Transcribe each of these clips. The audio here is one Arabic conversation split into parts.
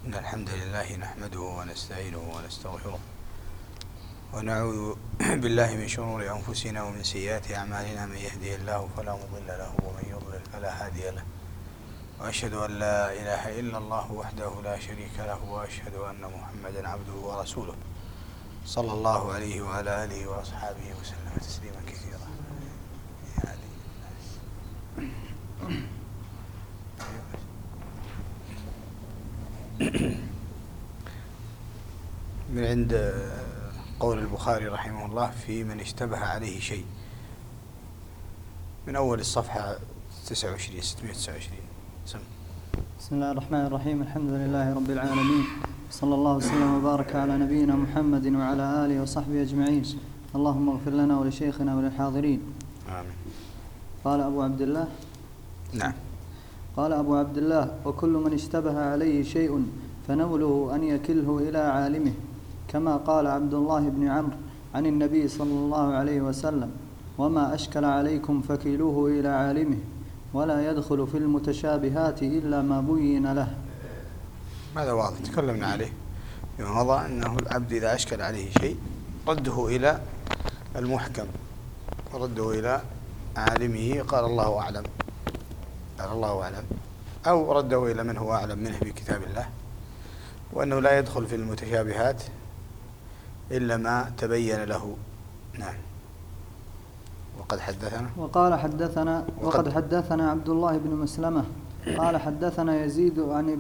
إن الحمد لله نحمده ونستعينه ونستغفره ونعوذ بالله من شرور أنفسنا ومن سيئات أعمالنا. من يهده الله فلا مضل له ومن يضلل فلا هادي له، وأشهد أن لا إله إلا الله وحده لا شريك له، وأشهد أن محمدا عبده ورسوله صلى الله عليه وعلى آله وأصحابه وسلم تسليما كثيرا. من عند قول البخاري رحمه الله في من اشتبه عليه شيء، من أول الصفحة 629. بسم الله الرحمن الرحيم. الحمد لله رب العالمين، صلى الله وسلم وبارك على نبينا محمد وعلى آله وصحبه أجمعين. اللهم اغفر لنا ولشيخنا وللحاضرين. آمين. قال أبو عبد الله. نعم. قال أبو عبد الله: وكل من اشتبه عليه شيء فنوله أن يكله إلى عالمه، كما قال عبد الله بن عمرو عن النبي صلى الله عليه وسلم: وما أشكل عليكم فكلوه إلى عالمه، ولا يدخل في المتشابهات إلا ما بين له. هذا واضح، تكلمنا عليه يوم مضى، أنه العبد إذا أشكل عليه شيء رده إلى المحكم ورده إلى عالمه، قال الله أعلم، قال الله أعلم، أو رده إلى من هو أعلم منه بكتاب الله، وأنه لا يدخل في المتشابهات إلا ما تبين له. نعم. وقد حدثنا عبد الله بن مسلمة قال حدثنا يزيد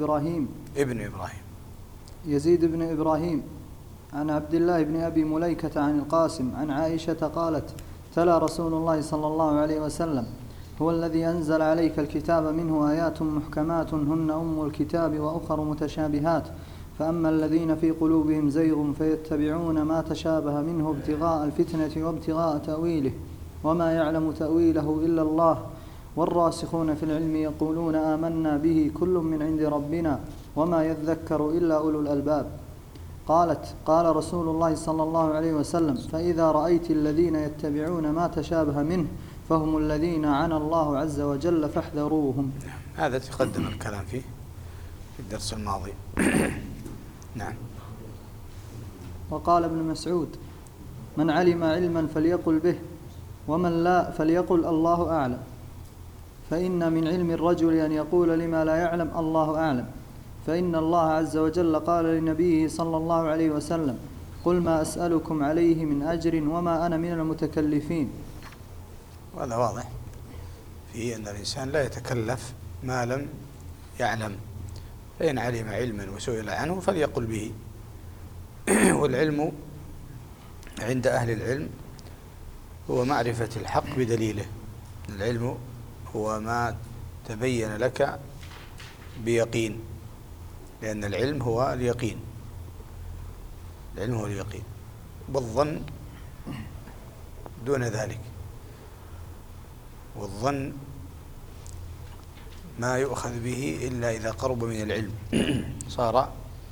بن إبراهيم عن عبد الله بن أبي مليكة عن القاسم عن عائشة قالت: تلا رسول الله صلى الله عليه وسلم: هو الذي أنزل عليك الكتاب منه آيات محكمات هن أم الكتاب وأخر متشابهات، فأما الذين في قلوبهم زيغ فيتبعون ما تشابه منه ابتغاء الفتنة وابتغاء تأويله، وما يعلم تأويله إلا الله، والراسخون في العلم يقولون آمنا به كل من عند ربنا وما يذكر إلا أولو الألباب. قالت: قال رسول الله صلى الله عليه وسلم: فإذا رأيت الذين يتبعون ما تشابه منه فهم الذين عنى الله عز وجل فاحذروهم. هذا تقدم الكلام فيه في الدرس الماضي. نعم. وقال ابن مسعود: من علم علما فليقل به، ومن لا فليقل الله أعلم، فإن من علم الرجل أن يقول لما لا يعلم الله أعلم، فإن الله عز وجل قال لنبيه صلى الله عليه وسلم: قل ما أسألكم عليه من أجر وما أنا من المتكلفين. وهذا واضح فيه أن الإنسان لا يتكلف ما لم يعلم، فإن علم علما وسئل عنه فليقل به. والعلم عند أهل العلم هو معرفة الحق بدليله. العلم هو ما تبين لك بيقين، لأن العلم هو اليقين، العلم هو اليقين، والظن دون ذلك. والظن ما يؤخذ به إلا إذا قرب من العلم، صار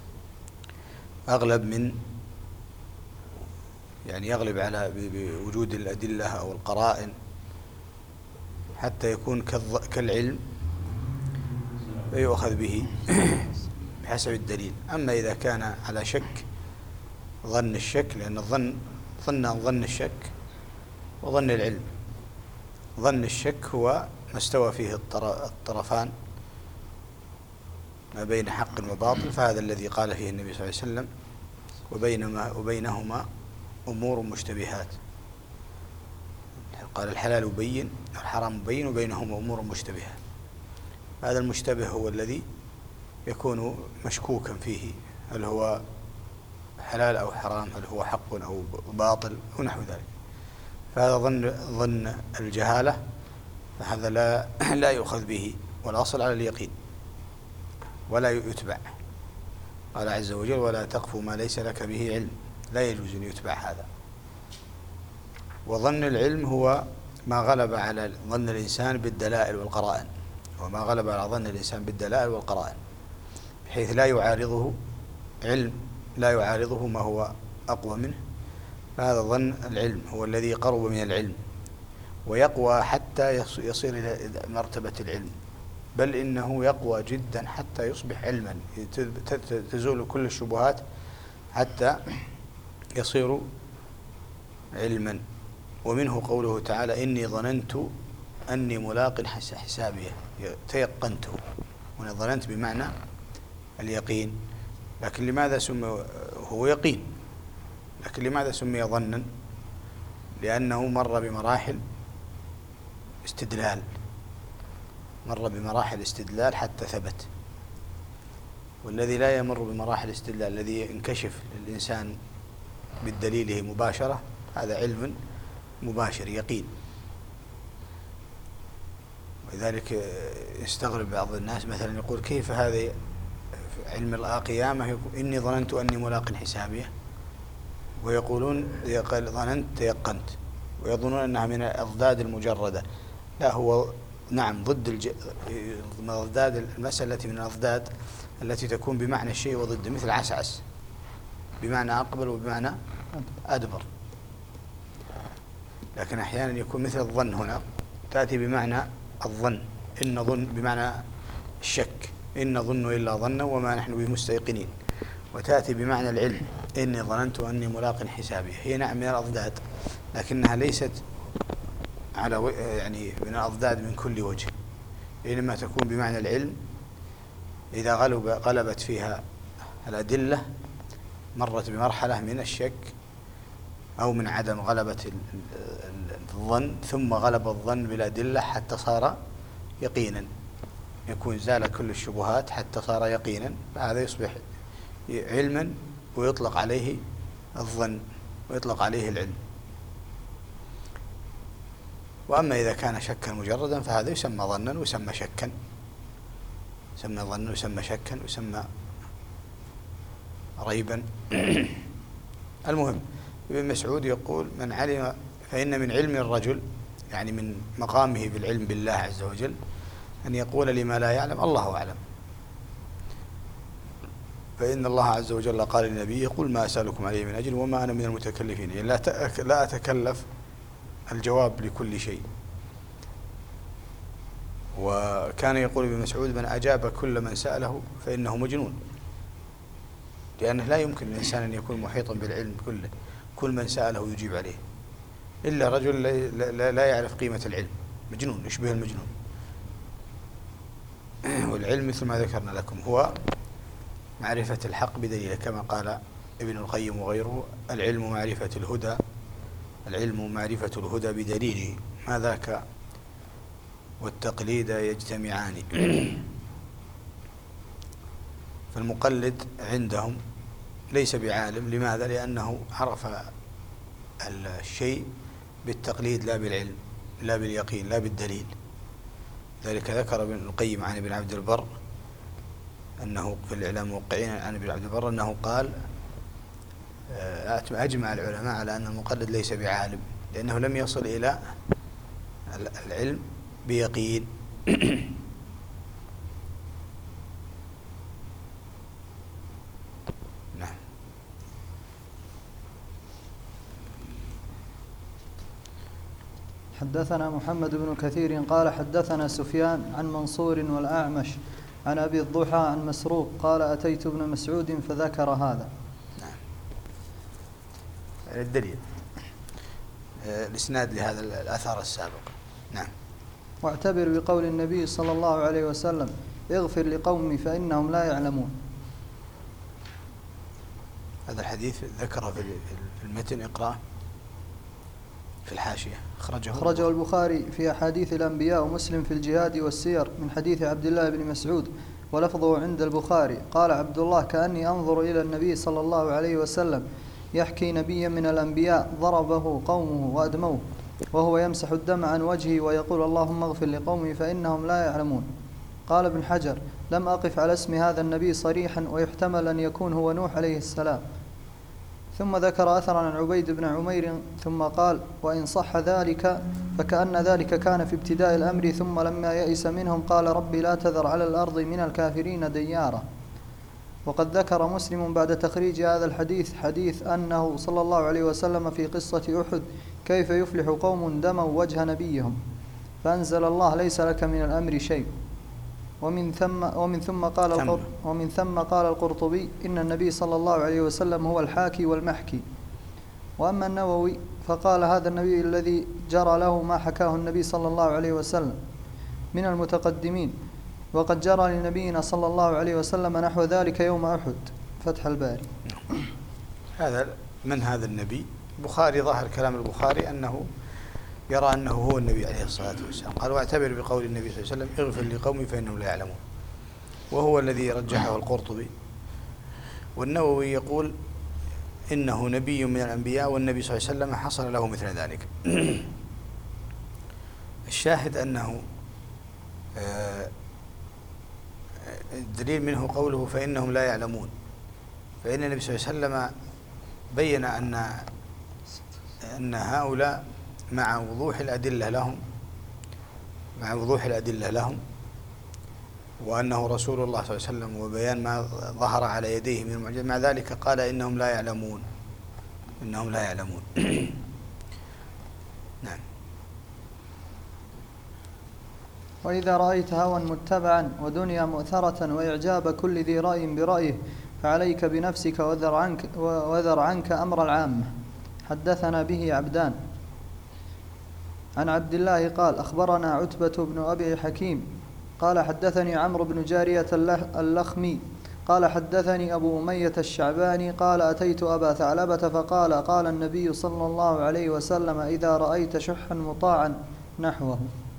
أغلب من يغلب على بوجود الأدلة أو القرائن حتى يكون كالعلم فيؤخذ به بحسب الدليل. أما إذا كان على شك، ظن الشك، لأن ظن الشك وظن العلم. ظن الشك هو ما استوى فيه الطرفان ما بين حق وباطل، فهذا الذي قال فيه النبي صلى الله عليه وسلم: وبينهما أمور مشتبهات. قال: الحلال بين والحرام بين وبينهما أمور مشتبهات. هذا المشتبه هو الذي يكون مشكوكا فيه، هل هو حلال أو حرام، هل هو حق أو باطل أو نحو ذلك. فهذا ظن الجهالة، فهذا لا يؤخذ به، والأصل على اليقين ولا يتبع. قال عز وجل: ولا تقف ما ليس لك به علم، لا يجوز أن يتبع هذا. وظن العلم هو ما غلب على ظن الإنسان بالدلائل والقرائن، وما غلب على ظن الإنسان بالدلائل والقرائن بحيث لا يعارضه علم، لا يعارضه ما هو أقوى منه. فهذا ظن العلم هو الذي قرب من العلم ويقوى حتى يصير إلى مرتبة العلم. بل إنه يقوى جدا حتى يصبح علما، تزول كل الشبهات حتى يصير علما. ومنه قوله تعالى: إني ظننت أني ملاق حسابيه، تيقنته. وأنا ظننت بمعنى اليقين، لكن لماذا سمي هو يقين؟ لكن لماذا سمي ظنا؟ لأنه مر بمراحل استدلال، مر بمراحل استدلال حتى ثبت. والذي لا يمر بمراحل استدلال، الذي ينكشف للإنسان بالدليل مباشرة، هذا علم مباشر يقين. ولذلك يستغرب بعض الناس مثلا يقول: كيف هذا علم القيامة إني ظننت أني ملاق حسابيه، ويقولون ظننت تيقنت، ويظنون أنها من الأضداد المجردة. لا، هو نعم ضد الأضداد، المسألة التي من الأضداد التي تكون بمعنى الشيء وضده، مثل عسعس بمعنى أقبل وبمعنى أدبر. لكن أحيانا يكون مثل الظن، هنا تأتي بمعنى الظن، إن ظن بمعنى الشك، إن نظن إلا ظنا وما نحن بمستيقنين. وتأتي بمعنى العلم، إني ظننت أني ملاق حسابي. هي نعم من الأضداد، لكنها ليست على يعني من الأضداد من كل وجه، إنما تكون بمعنى العلم. إذا غلبت فيها الأدلة مرت بمرحلة من الشك أو من عدم غلبة الظن، ثم غلب الظن بالأدلة حتى صار يقينا، يكون زال كل الشبهات حتى صار يقينا، فهذا يصبح علما ويطلق عليه الظن ويطلق عليه العلم. وأما إذا كان شكا مجردا فهذا يسمى ظنا ويسمى شكا، يسمى ظنا ويسمى شكا ويسمى ريبا. المهم، ابن مسعود يقول: من علم، فإن من علم الرجل، يعني من مقامه بالعلم بالله عز وجل، أن يقول لما لا يعلم الله أعلم. فإن الله عز وجل قال للنبي: قل ما أسألكم عليه من أجر وما أنا من المتكلفين، يعني لا أتكلف الجواب لكل شيء. وكان يقول ابن مسعود: من أجاب كل من سأله فإنه مجنون، لأنه لا يمكن للإنسان أن يكون محيطا بالعلم كله، كل من سأله يجيب عليه، إلا رجل لا يعرف قيمة العلم، مجنون، يشبه المجنون. والعلم مثل ما ذكرنا لكم هو معرفة الحق بدليله، كما قال ابن القيم وغيره: العلم معرفة الهدى، العلم معرفة الهدى بدليله، ما ذاك والتقليد يجتمعان. فالمقلد عندهم ليس بعالم، لماذا؟ لأنه عرف الشيء بالتقليد لا بالعلم، لا باليقين، لا بالدليل. ذلك ذكر ابن القيم عن ابن عبد البر أنه في الإعلام موقعين عن ابن عبد البر أنه قال: أجمع العلماء على أن المقلد ليس بعالم، لأنه لم يصل إلى العلم بيقين. نعم. حدثنا محمد بن كثير قال حدثنا سفيان عن منصور والأعمش عن أبي الضحى عن مسروق قال: أتيت ابن مسعود فذكر هذا. نعم. الدليل الإسناد لهذا الأثر السابق. نعم. واعتبر بقول النبي صلى الله عليه وسلم: اغفر لقومي فإنهم لا يعلمون. هذا الحديث ذكره في المتن، اقرأ في الحاشية. أخرجه البخاري في أحاديث الأنبياء ومسلم في الجهاد والسير من حديث عبد الله بن مسعود، ولفظه عند البخاري. قال عبد الله: كأني أنظر إلى النبي صلى الله عليه وسلم يحكي نبيا من الأنبياء ضربه قومه وأدموه وهو يمسح الدم عن وجهه ويقول: اللهم اغفر لقومي فإنهم لا يعلمون. قال ابن حجر: لم أقف على اسم هذا النبي صريحا، ويحتمل أن يكون هو نوح عليه السلام. ثم ذكر أثرا عن عبيد بن عمير ثم قال: وإن صح ذلك فكأن ذلك كان في ابتداء الأمر، ثم لما يئس منهم قال: ربي لا تذر على الأرض من الكافرين ديارا. وقد ذكر مسلم بعد تخريج هذا الحديث حديث أنه صلى الله عليه وسلم في قصة أحد: كيف يفلح قوم دموا وجه نبيهم، فأنزل الله: ليس لك من الأمر شيء. ومن ثم قال القرطبي إن النبي صلى الله عليه وسلم هو الحاكي والمحكي. وأما النووي فقال هذا النبي الذي جرى له ما حكاه النبي صلى الله عليه وسلم من المتقدمين، وقد جرى لنبينا صلى الله عليه وسلم نحو ذلك يوم أحد. فتح الباري. هذا من هذا النبي؟ البخاري ظاهر كلام البخاري أنه يرى أنه هو النبي عليه الصلاة والسلام. قال واعتبر بقول النبي صلى الله عليه وسلم اغفر لقومي فإنهم لا يعلمون، وهو الذي رجحه القرطبي. والنووي يقول إنه نبي من الأنبياء والنبي صلى الله عليه وسلم حصل له مثل ذلك. الشاهد أنه الدليل منه قوله فإنهم لا يعلمون، فإن النبي صلى الله عليه وسلم بين أن هؤلاء مع وضوح الأدلة لهم وأنه رسول الله صلى الله عليه وسلم وبيان ما ظهر على يديه من المعجزات، مع ذلك قال إنهم لا يعلمون. نعم. وإذا رأيت هوى متبعا ودنيا مؤثرة وإعجاب كل ذي رأي برأيه فعليك بنفسك وذر عنك أمر العامة. حدثنا به عبدان عن عبد الله قال أخبرنا عتبة بن أبي حكيم قال حدثني عمرو بن جارية اللخمي قال حدثني أبو أمية الشعباني قال أتيت أبا ثعلبة فقال قال النبي صلى الله عليه وسلم إذا رأيت شحا مطاعا نحوه.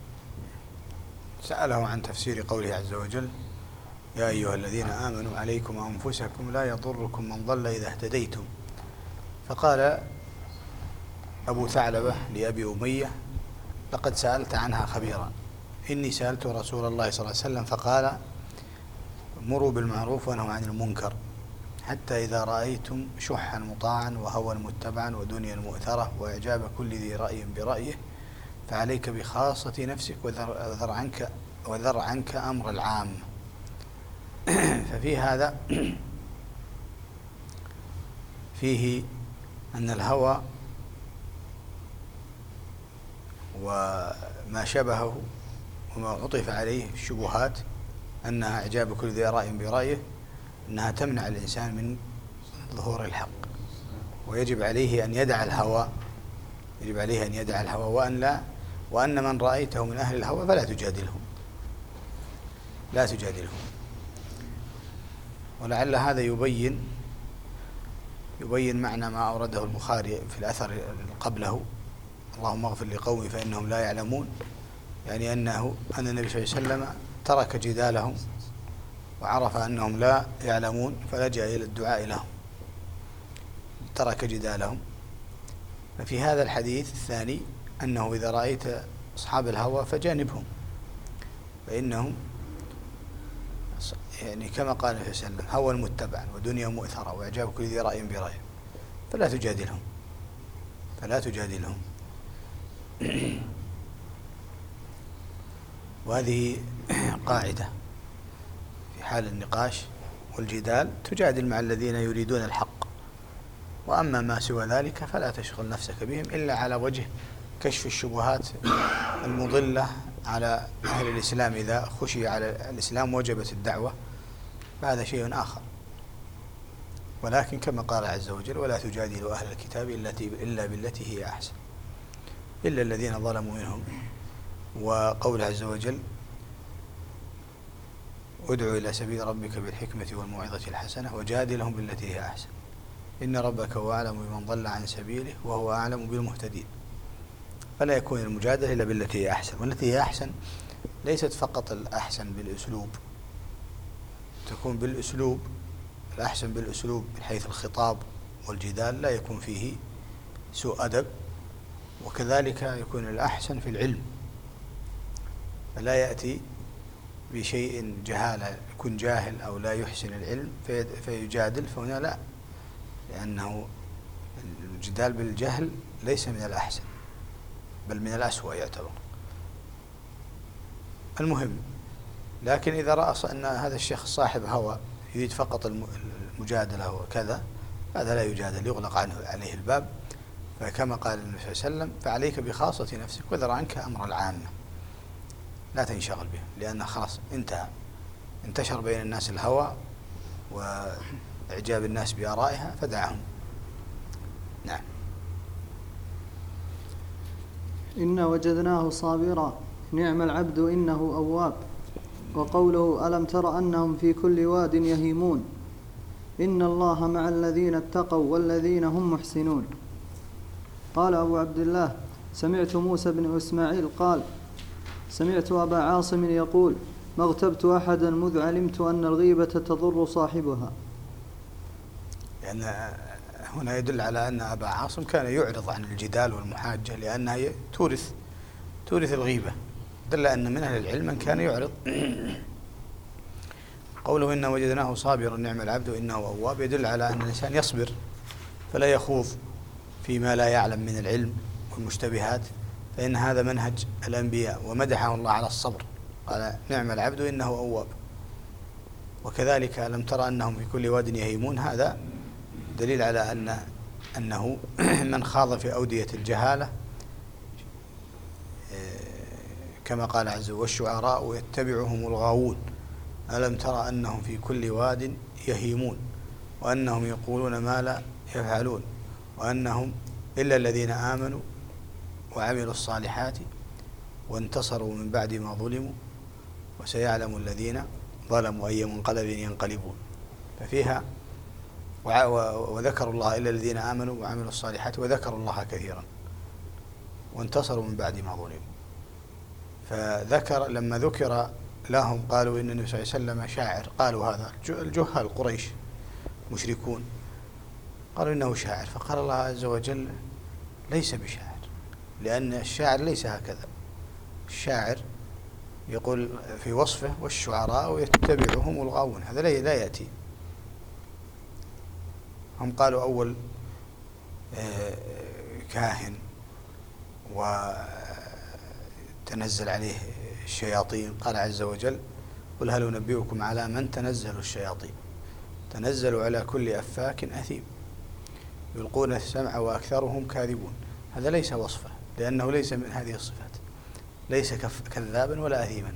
سأله عن تفسير قوله عز وجل يا أيها الذين آمنوا عليكم أنفسكم لا يضركم من ضل إذا اهتديتم. فقال أبو ثعلبة لأبي أمية لقد سألت عنها خبيرا، إني سألت رسول الله صلى الله عليه وسلم فقال مروا بالمعروف وانهوا عن المنكر حتى إذا رأيتم شحا مطاعا وهوى متبعا ودنيا مؤثرة وإعجاب كل ذي رأي برأيه فعليك بخاصة نفسك وذر عنك أمر العام. ففي هذا فيه أن الهوى وما شبهه وما عطف عليه الشبهات أنها إعجاب كل ذي رأي برأيه أنها تمنع الإنسان من ظهور الحق، ويجب عليه أن يدع الهوى وأن من رأيته من أهل الهوى فلا تجادلهم. ولعل هذا يبين معنى ما أورده البخاري في الأثر قبله اللهم اغفر لقومي فإنهم لا يعلمون، يعني أن النبي صلى الله عليه وسلم ترك جدالهم وعرف أنهم لا يعلمون فلجأ إلى الدعاء لهم، ترك جدالهم. ففي هذا الحديث الثاني أنه إذا رأيت أصحاب الهوى فجانبهم، فإنهم يعني كما قال النبي صلى الله عليه وسلم هوى متبعا ودنيا مؤثرة وإعجاب كل ذي رأي برأيه فلا تجادلهم. وهذه قاعدة في حال النقاش والجدال، تجادل مع الذين يريدون الحق، وأما ما سوى ذلك فلا تشغل نفسك بهم إلا على وجه كشف الشبهات المضلة على أهل الإسلام. إذا خشي على الإسلام وجبت الدعوة فهذا شيء آخر. ولكن كما قال عز وجل ولا تجادلوا أهل الكتاب إلا بالتي هي أحسن إلا الذين ظلموا منهم. وقول عز وجل ادعوا إلى سبيل ربك بالحكمة والموعظة الحسنة وجادلهم بالتي هي أحسن إن ربك هو أعلم بمن ضل عن سبيله وهو أعلم بالمهتدين. فلا يكون المجادلة إلا بالتي هي أحسن، والتي هي أحسن ليست فقط الأحسن بالأسلوب، تكون بالأسلوب الأحسن بالأسلوب من حيث الخطاب والجدال لا يكون فيه سوء أدب، وكذلك يكون الأحسن في العلم، فلا يأتي بشيء جهالة يكون جاهل أو لا يحسن العلم فيجادل، فهنا لا، لأنه الجدال بالجهل ليس من الأحسن بل من الأسوأ يعتبر. المهم، لكن إذا رأى أن هذا الشيخ صاحب هوى يريد فقط المجادلة وكذا هذا لا يجادل، يغلق عليه الباب. فكما قال النبي صلى الله عليه وسلم فعليك بخاصة نفسك وذر عنك أمر العامة، لا تنشغل به لأنه خلاص انتهى. انتشر بين الناس الهوى وإعجاب الناس بآرائها فدعهم. نعم. إنا وجدناه صابرا نعم العبد إنه أواب. وقوله ألم تر أنهم في كل واد يهيمون إن الله مع الذين اتقوا والذين هم محسنون. قال أبو عبد الله سمعت موسى بن إسماعيل قال سمعت أبا عاصم يقول ما اغتبت أحدا مذ علمت أن الغيبة تضر صاحبها. لأن هنا يدل على أن أبا عاصم كان يعرض عن الجدال والمحاجة لأنها تورث الغيبة، دل أن من أهل العلم من كان يعرض. قوله إنا وجدناه صابرا نعم العبد إنه أواب يدل على أن الإنسان يصبر فلا يخوض فيما لا يعلم من العلم والمشتبهات، فإن هذا منهج الأنبياء ومدحه الله على الصبر، قال نعم العبد إنه أواب. وكذلك ألم ترى أنهم في كل واد يهيمون، هذا دليل على أنه من خاض في أودية الجهالة كما قال عز وجل والشعراء يتبعهم الغاوون ألم ترى أنهم في كل واد يهيمون وأنهم يقولون ما لا يفعلون وأنهم إلا الذين آمنوا وعملوا الصالحات وانتصروا من بعد ما ظلموا وسيعلم الذين ظلموا أي منقلب ينقلبون. ففيها وذكروا الله إلا الذين آمنوا وعملوا الصالحات وذكروا الله كثيرا وانتصروا من بعد ما ظلموا. فذكر لما ذكر لهم قالوا إن النبي صلى الله عليه وسلم شاعر، قالوا هذا الجهال قريش مشركون قالوا إنه شاعر، فقال الله عز وجل ليس بشاعر، لأن الشاعر ليس هكذا. الشاعر يقول في وصفه والشعراء يتبعهم الغاوون، هذا لا يأتي. هم قالوا أول كاهن وتنزل عليه الشياطين، قال عز وجل قل هل أنبئكم على من تنزل الشياطين تنزلوا على كل أفاك أثيم يلقون السمع وأكثرهم كاذبون. هذا ليس وصفه لأنه ليس من هذه الصفات، ليس كذابا ولا أثيما،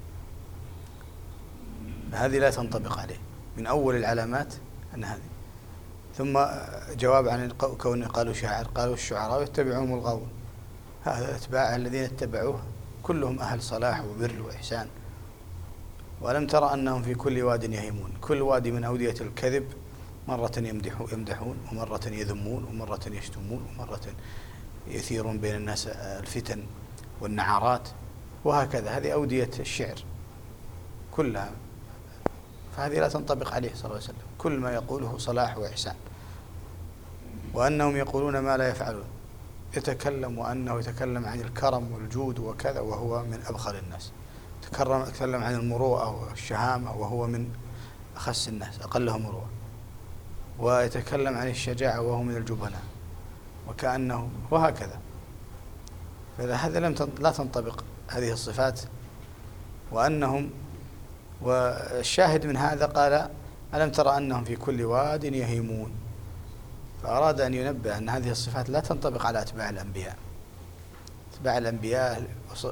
هذه لا تنطبق عليه. من أول العلامات أن هذه. ثم جواب عن كون قالوا شاعر، قالوا الشعراء يتبعهم الغاوون، هذا أتباع الذين اتبعوه كلهم أهل صلاح وبر وإحسان. ولم ترى أنهم في كل واد يهيمون، كل واد من أودية الكذب مرة يمدحون ومرة يذمون ومرة يشتمون ومرة يثيرون بين الناس الفتن والنعارات وهكذا، هذه أودية الشعر كلها، فهذه لا تنطبق عليه صلى الله عليه وسلم، كل ما يقوله صلاح وإحسان. وأنهم يقولون ما لا يفعلون، يتكلم وأنه يتكلم عن الكرم والجود وكذا وهو من أبخل الناس، يتكلم عن المروءة والشهامة وهو من أخس الناس أقلهم مروءة، ويتكلم عن الشجاعة وهو من الجبناء وكأنه وهكذا. فهذا لا تنطبق هذه الصفات. وأنهم والشاهد من هذا قال ألم ترى أنهم في كل واد يهيمون، فأراد أن ينبه أن هذه الصفات لا تنطبق على أتباع الأنبياء. أتباع الأنبياء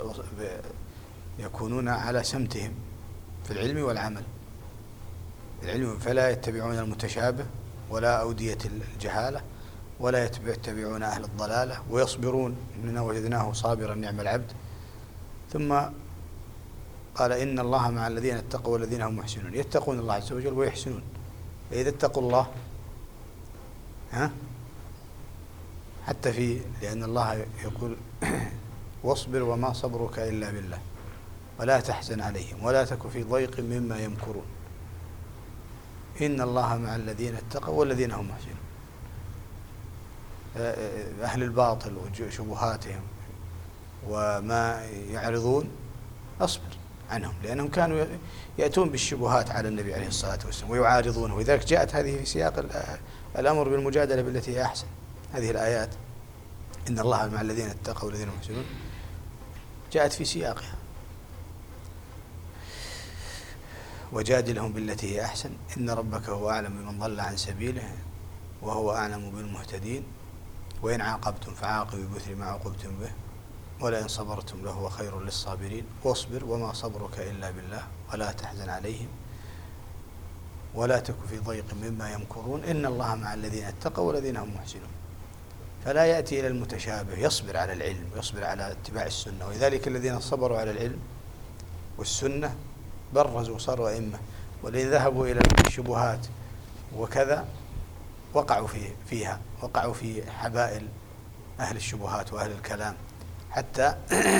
يكونون على سمتهم في العلم والعمل، العلم فلا يتبعون المتشابه ولا أودية الجهالة ولا يتبعون أهل الضلالة ويصبرون، إننا وجدناه صابرا نعم العبد. ثم قال إن الله مع الذين اتقوا والذين هم محسنون، يتقون الله عز وجل ويحسنون. فإذا اتقوا الله حتى لأن الله يقول واصبر وما صبرك إلا بالله ولا تحزن عليهم ولا تك في ضيق مما يمكرون إن الله مع الذين اتقوا والذين هم محسنون. أهل الباطل وشبهاتهم وما يعرضون أصبر عنهم، لأنهم كانوا يأتون بالشبهات على النبي عليه الصلاة والسلام ويعارضونه، ولذلك جاءت هذه في سياق الأمر بالمجادلة بالتي هي أحسن. هذه الآيات إن الله مع الذين اتقوا والذين هم محسنون جاءت في سياقها، وجادلهم بالتي هي أحسن إن ربك هو أعلم بمن ضل عن سبيله وهو أعلم بالمهتدين وإن عاقبتم فعاقبوا بمثل ما عوقبتم به ولئن صبرتم لهو خير للصابرين واصبر وما صبرك إلا بالله ولا تحزن عليهم ولا تك في ضيق مما يمكرون إن الله مع الذين اتقوا والذين هم محسنون. فلا يأتي إلى المتشابه، يصبر على العلم، يصبر على اتباع السنة. ولذلك الذين صبروا على العلم والسنة برزوا وصاروا أئمة، والذين ذهبوا إلى الشبهات وكذا وقعوا في حبائل أهل الشبهات وأهل الكلام حتى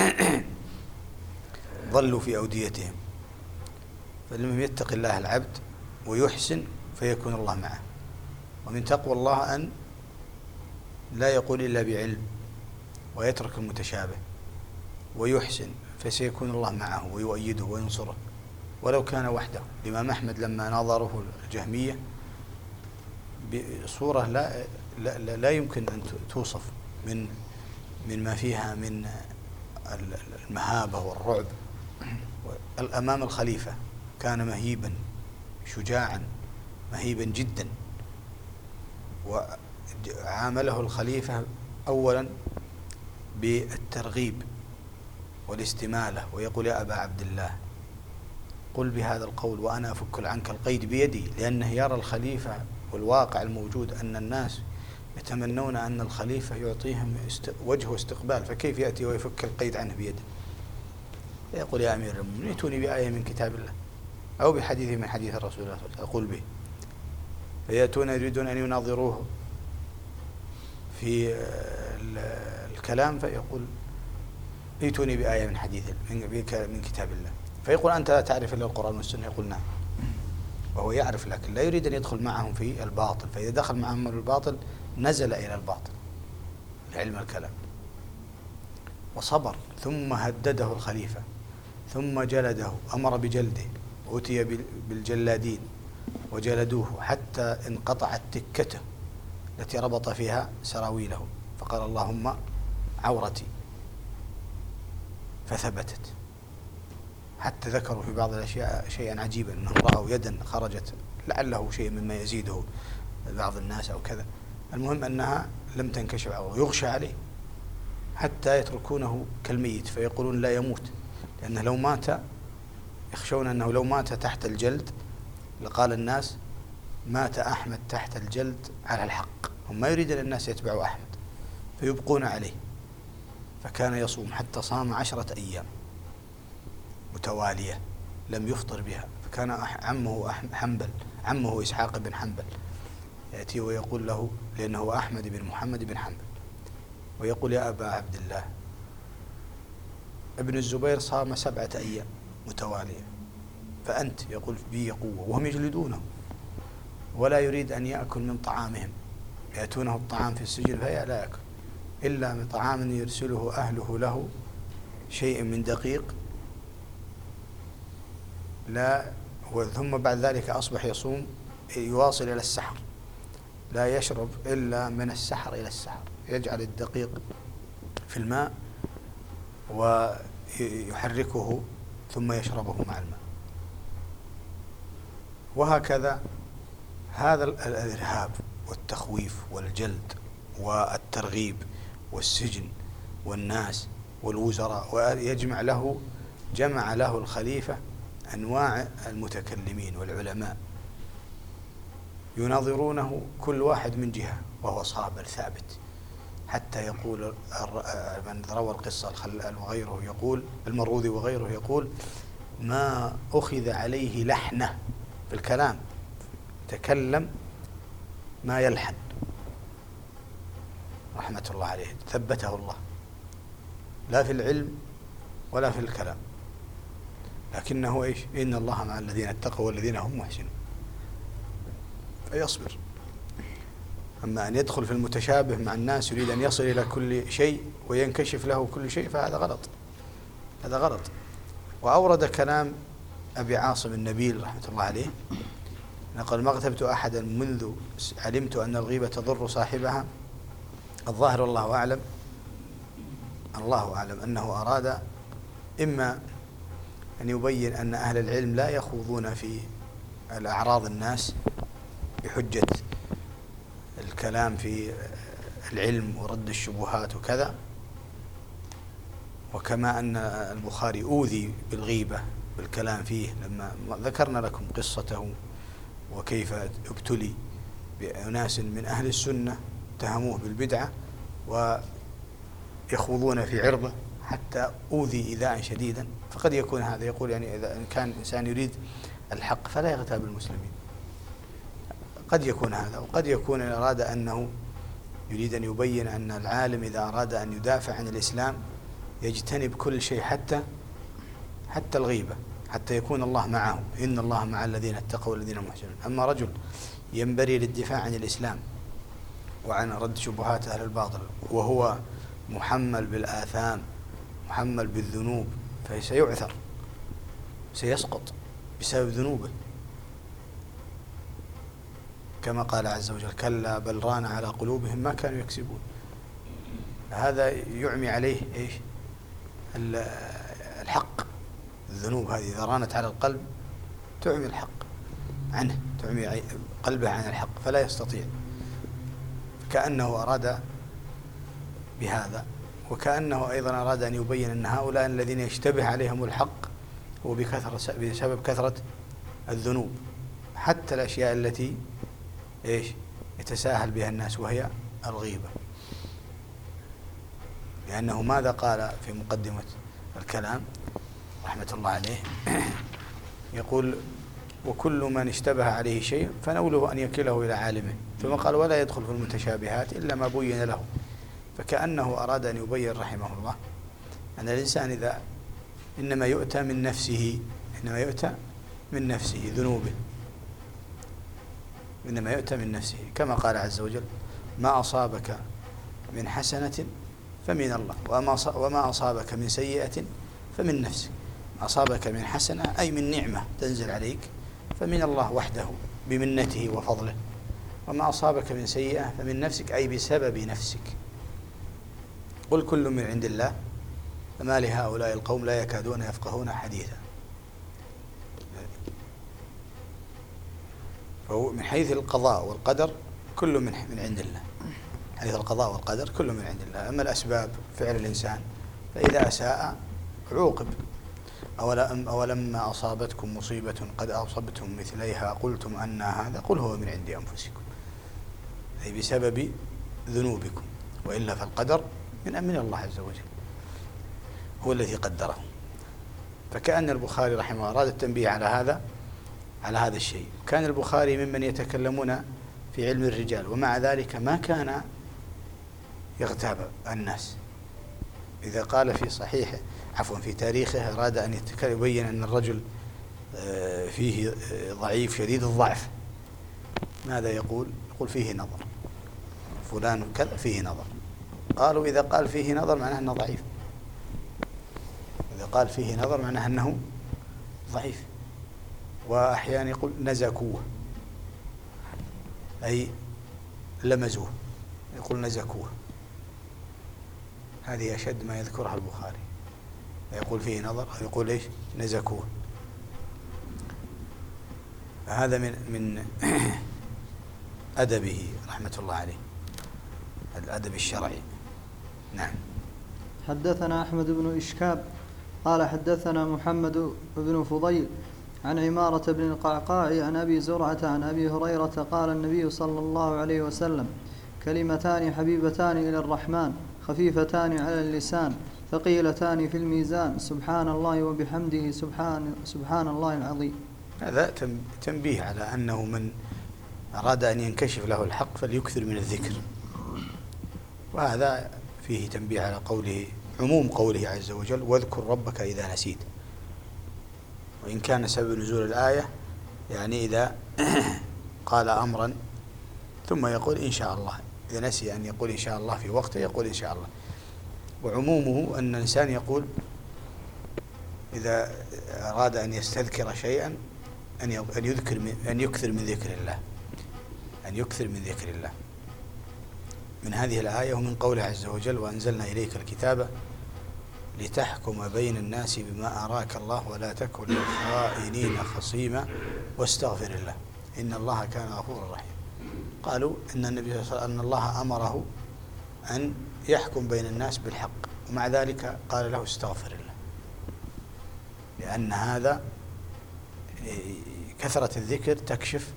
ظلوا في أوديتهم. فلم يتق الله العبد ويحسن فيكون الله معه. ومن تقوى الله أن لا يقول إلا بعلم ويترك المتشابه ويحسن، فسيكون الله معه ويؤيده وينصره ولو كان وحده. الإمام أحمد لما ناظره الجهمية بصورة لا يمكن أن توصف من ما فيها من المهابة والرعب أمام الخليفة، كان مهيبا شجاعا مهيبا جدا. وعامله الخليفة أولا بالترغيب والاستمالة، ويقول يا أبا عبد الله قل بهذا القول وأنا أفك عنك القيد بيدي، لأنه يرى الخليفة والواقع الموجود أن الناس يتمنون أن الخليفة يعطيهم وجه واستقبال، فكيف يأتي ويفك القيد عنه بيده؟ يقول يا أمير المؤمنين ائتوني بآية من كتاب الله أو بحديث من حديث الرسول صلى الله عليه وسلم أقول به. فيأتون يريدون أن يناظروه في الكلام، فيقول ائتوني بآية من حديث من كتاب الله، فيقول أنت لا تعرف إلا القرآن والسنة؟ يقول نعم، وهو يعرف لكن لا يريد أن يدخل معهم في الباطل، فإذا دخل معهم الباطل نزل إلى الباطل لعلم الكلام. وصبر، ثم هدده الخليفة، ثم جلده، أمر بجلده، أتي بالجلادين وجلدوه حتى انقطعت تكته التي ربط فيها سراويله، فقال اللهم عورتي، فثبتت. حتى ذكروا في بعض الأشياء شيئا عجيبا، أنهم رأوا يدا خرجت لعله شيء مما يزيده بعض الناس أو كذا. المهم أنها لم تنكشف عورته، يغشى عليه حتى يتركونه كالميت، فيقولون لا يموت، لأنه لو مات يخشون أنه لو مات تحت الجلد لقال الناس مات أحمد تحت الجلد على الحق. هم ما يريد أن الناس يتبعوا أحمد فيبقون عليه. فكان يصوم حتى صام 10 أيام متوالية لم يفطر بها. فكان عمه إسحاق بن حنبل يأتي ويقول له، لأنه أحمد بن محمد بن حنبل، ويقول يا أبا عبد الله ابن الزبير صام 7 أيام متوالية، فأنت يقول بي قوة، وهم يجلدونه ولا يريد أن يأكل من طعامهم، يأتونه الطعام في السجن فهي لا يأكل إلا من طعام يرسله أهله له، شيء من دقيق لا. ثم بعد ذلك أصبح يصوم يواصل إلى السحر، لا يشرب إلا من السحر إلى السحر، يجعل الدقيق في الماء ويحركه ثم يشربه مع الماء. وهكذا هذا الإرهاب والتخويف والجلد والترغيب والسجن والناس والوزراء، جمع له الخليفة أنواع المتكلمين والعلماء يناظرونه كل واحد من جهة، وهو صابر ثابت. حتى يقول من روى القصة وغيره يقول المروذي وغيره يقول ما أخذ عليه لحنة في الكلام، تكلم ما يلحن رحمة الله عليه، ثبته الله لا في العلم ولا في الكلام، لكنه إيش؟ إن الله مع الذين اتقوا والذين هم محسنون، فيصبر. أما أن يدخل في المتشابه مع الناس يريد أن يصل إلى كل شيء وينكشف له كل شيء، فهذا غلط، هذا غلط. وأورد كلام أبي عاصم النبيل رحمة الله عليه، نقول ما اغتبت أحدا منذ علمت أن الغيبة تضر صاحبها. الظاهر الله أعلم أنه أراد إما أن يبين أن أهل العلم لا يخوضون في الأعراض الناس بحجة الكلام في العلم ورد الشبهات وكذا، وكما أن البخاري أوذي بالغيبة بالكلام فيه لما ذكرنا لكم قصته وكيف ابتلي بأناس من أهل السنة اتهموه بالبدعة ويخوضون في عرضه حتى أوذي إيذاء شديدا. فقد يكون هذا، يقول يعني إذا كان الإنسان يريد الحق فلا يغتاب المسلمين، قد يكون هذا. وقد يكون إن أراد أنه يريد أن يبين أن العالم إذا أراد أن يدافع عن الإسلام يجتنب كل شيء حتى الغيبة، حتى يكون الله معه، إن الله مع الذين اتقوا والذين هم محسنون. أما رجل ينبري للدفاع عن الإسلام وعن رد شبهات أهل الباطل وهو محمل بالآثام محمل بالذنوب فسيعثر، سيسقط بسبب ذنوبه، كما قال عز وجل: كلا بل ران على قلوبهم ما كانوا يكسبون. هذا يعمي عليه إيش؟ الحق. الذنوب هذه إذا رانت على القلب تعمي الحق عنه، تعمي قلبه عن الحق فلا يستطيع. كأنه أراد بهذا، وكأنه أيضا أراد أن يبين أن هؤلاء الذين يشتبه عليهم الحق هو بسبب كثرة الذنوب، حتى الأشياء التي إيش يتساهل بها الناس وهي الغيبة. لأنه ماذا قال في مقدمة الكلام رحمة الله عليه؟ يقول: وكل من اشتبه عليه شيء فنوله أن يكله إلى عالمه. ثم قال: ولا يدخل في المتشابهات إلا ما بين له. فكأنه أراد أن يبين رحمه الله أن الإنسان إذا إنما يؤتى من نفسه ذنوبه، إنما يؤتى من نفسه، كما قال عز وجل: ما أصابك من حسنة فمن الله وما أصابك من سيئة فمن نفسك. أصابك من حسنة أي من نعمة تنزل عليك فمن الله وحده بمنته وفضله، وما أصابك من سيئة فمن نفسك أي بسبب نفسك. قل كل من عند الله فما لهؤلاء القوم لا يكادون يفقهون حديثا. فهو من حيث القضاء والقدر كل من عند الله، حيث القضاء والقدر كل من عند الله. أما الأسباب فعل الإنسان فإذا أساء عوقب. أولما أصابتكم مصيبة قد أصبتم مثليها قلتم أن هذا قل هو من عند أنفسكم، أي بسبب ذنوبكم، وإلا فالقدر من الله عز وجل، هو الذي قدره. فكأن البخاري رحمه الله أراد التنبيه على هذا الشيء. كان البخاري ممن يتكلمون في علم الرجال، ومع ذلك ما كان يغتاب الناس. إذا قال في تاريخه أراد أن يبين أن الرجل فيه ضعيف شديد الضعف، ماذا يقول؟ يقول فيه نظر، فلان كذا فيه نظر. قالوا إذا قال فيه نظر معناه أنه ضعيف، إذا قال فيه نظر معناه أنه ضعيف. وأحيانا يقول نزكوه أي لمزوه، يقول نزكوه. هذه أشد ما يذكرها البخاري، يقول فيه نظر أو يقول إيش؟ نزكوه. هذا من أدبه رحمة الله عليه، الأدب الشرعي. نعم. حدثنا أحمد بن إشكاب قال حدثنا محمد بن فضيل عن عمارة بن القعقاع عن أبي زرعة عن أبي هريرة قال النبي صلى الله عليه وسلم: كلمتان حبيبتان إلى الرحمن خفيفتان على اللسان ثقيلتان في الميزان سبحان الله وبحمده سبحان الله العظيم. هذا تنبيه على أنه من أراد أن ينكشف له الحق فليكثر من الذكر، وهذا فيه تنبيه على عموم قوله عز وجل: واذكر ربك إذا نسيت. وإن كان سبب نزول الآية يعني إذا قال أمرا ثم يقول إن شاء الله، إذا نسي أن يقول إن شاء الله في وقته يقول إن شاء الله. وعمومه أن الإنسان يقول إذا أراد أن يستذكر شيئا أن يكثر من ذكر الله، أن يكثر من ذكر الله. من هذه الآية ومن قوله عز وجل: وأنزلنا إليك الكتاب لتحكم بين الناس بما أراك الله ولا تكن للخائنين خصيما واستغفر الله إن الله كان غفورا رحيما. قالوا إن النبي صلى الله عليه وسلم أن الله أمره أن يحكم بين الناس بالحق ومع ذلك قال له استغفر الله، لأن هذا كثرة الذكر تكشف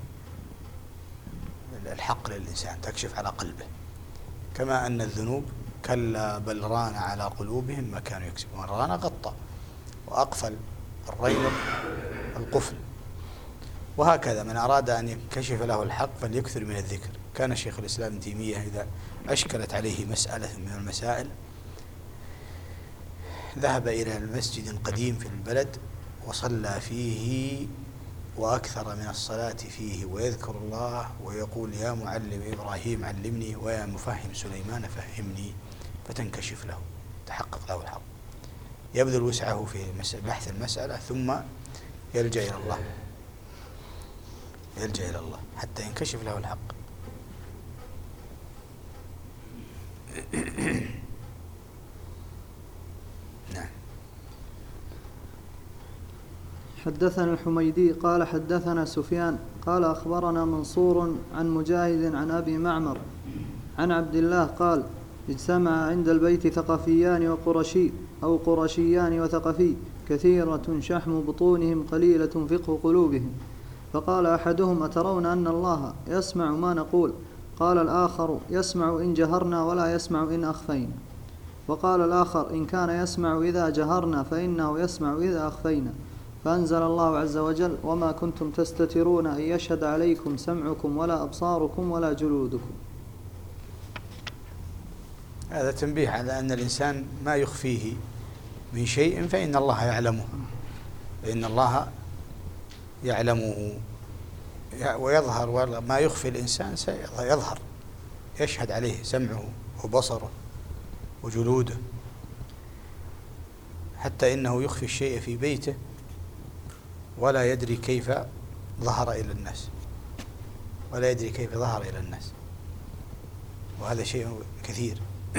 الحق للإنسان، تكشف على قلبه، كما أن الذنوب كلا بل ران على قلوبهم ما كانوا يكسبون. ران غطى، وأقفل الرين القفل. وهكذا من أراد أن ينكشف له الحق فليكثر من الذكر. كان شيخ الإسلام ابن تيمية إذا أشكلت عليه مسألة من المسائل ذهب إلى المسجد قديم في البلد وصلى فيه، وأكثر من الصلاة فيه، ويذكر الله ويقول يا معلم إبراهيم علمني ويا مفهم سليمان فهمني، فتنكشف له، تحقق له الحق. يبذل وسعه في بحث المسألة ثم يلجأ إلى الله، يلجأ إلى الله حتى ينكشف له الحق. نعم. حدثنا الحميدي قال حدثنا سفيان قال أخبرنا منصور عن مجاهد عن أبي معمر عن عبد الله قال اجتمع عند البيت ثقفيان وقرشي أو قرشيان وثقفي كثيرة شحم بطونهم قليلة فقه قلوبهم، فقال أحدهم أترون أن الله يسمع ما نقول؟ قال الآخر يسمع إن جهرنا ولا يسمع إن أخفينا. وقال الآخر إن كان يسمع إذا جهرنا فإنه يسمع إذا أخفينا. فأنزل الله عز وجل وما كنتم تستترون أن يشهد عليكم سمعكم ولا أبصاركم ولا جلودكم. هذا تنبيه على أن الإنسان ما يخفيه من شيء فإن الله يعلمه، فإن الله يعلمه ويظهر، وما يخفي الإنسان سيظهر، يشهد عليه سمعه وبصره وجلوده، حتى إنه يخفي الشيء في بيته ولا يدري كيف ظهر إلى الناس، ولا يدري كيف ظهر إلى الناس، وهذا شيء كثير.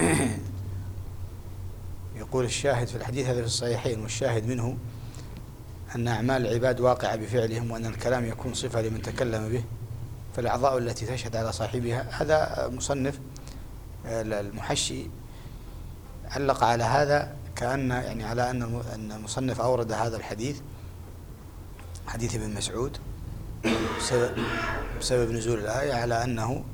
يقول الشاهد في الحديث هذا في الصحيحين، والشاهد منه أن أعمال العباد واقعة بفعلهم، وأن الكلام يكون صفة لمن تكلم به، فالأعضاء التي تشهد على صاحبها. هذا مصنف المحشي علق على هذا كأن يعني على أن المصنف أورد هذا الحديث، حديث ابن مسعود، بسبب نزول الآية، على أنه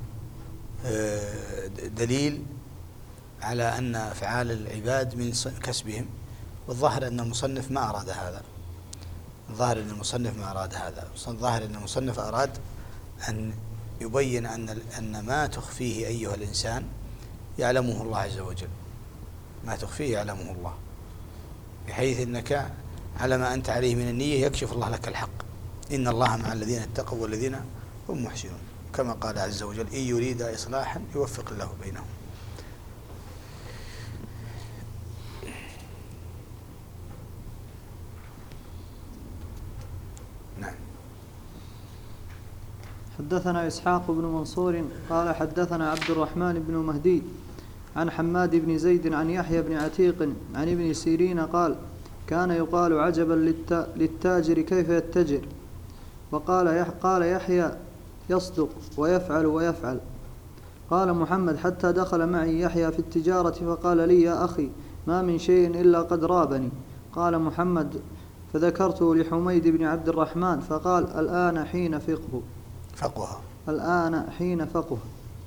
دليل على أن أفعال العباد من كسبهم. والظاهر أن المصنف ما أراد هذا، الظاهر أن المصنف ما أراد هذا، الظاهر أن المصنف أراد أن يبين أن ما تخفيه أيها الإنسان يعلمه الله عز وجل، ما تخفيه يعلمه الله، بحيث أنك على ما أنت عليه من النية يكشف الله لك الحق. إن الله مع الذين اتقوا والذين هم محسنون، كما قال عز وجل إن يريد إصلاحا يوفق الله بينهم. نعم. حدثنا إسحاق بن منصور قال حدثنا عبد الرحمن بن مهدي عن حماد بن زيد عن يحيى بن عتيق عن ابن سيرين قال كان يقال عجبا للتاجر كيف يتجر. قال يحيى يصدق ويفعل ويفعل. قال محمد حتى دخل معي يحيى في التجارة فقال لي يا أخي ما من شيء إلا قد رابني. قال محمد فذكرته لحميد بن عبد الرحمن فقال الآن حين فقه الآن حين فقه.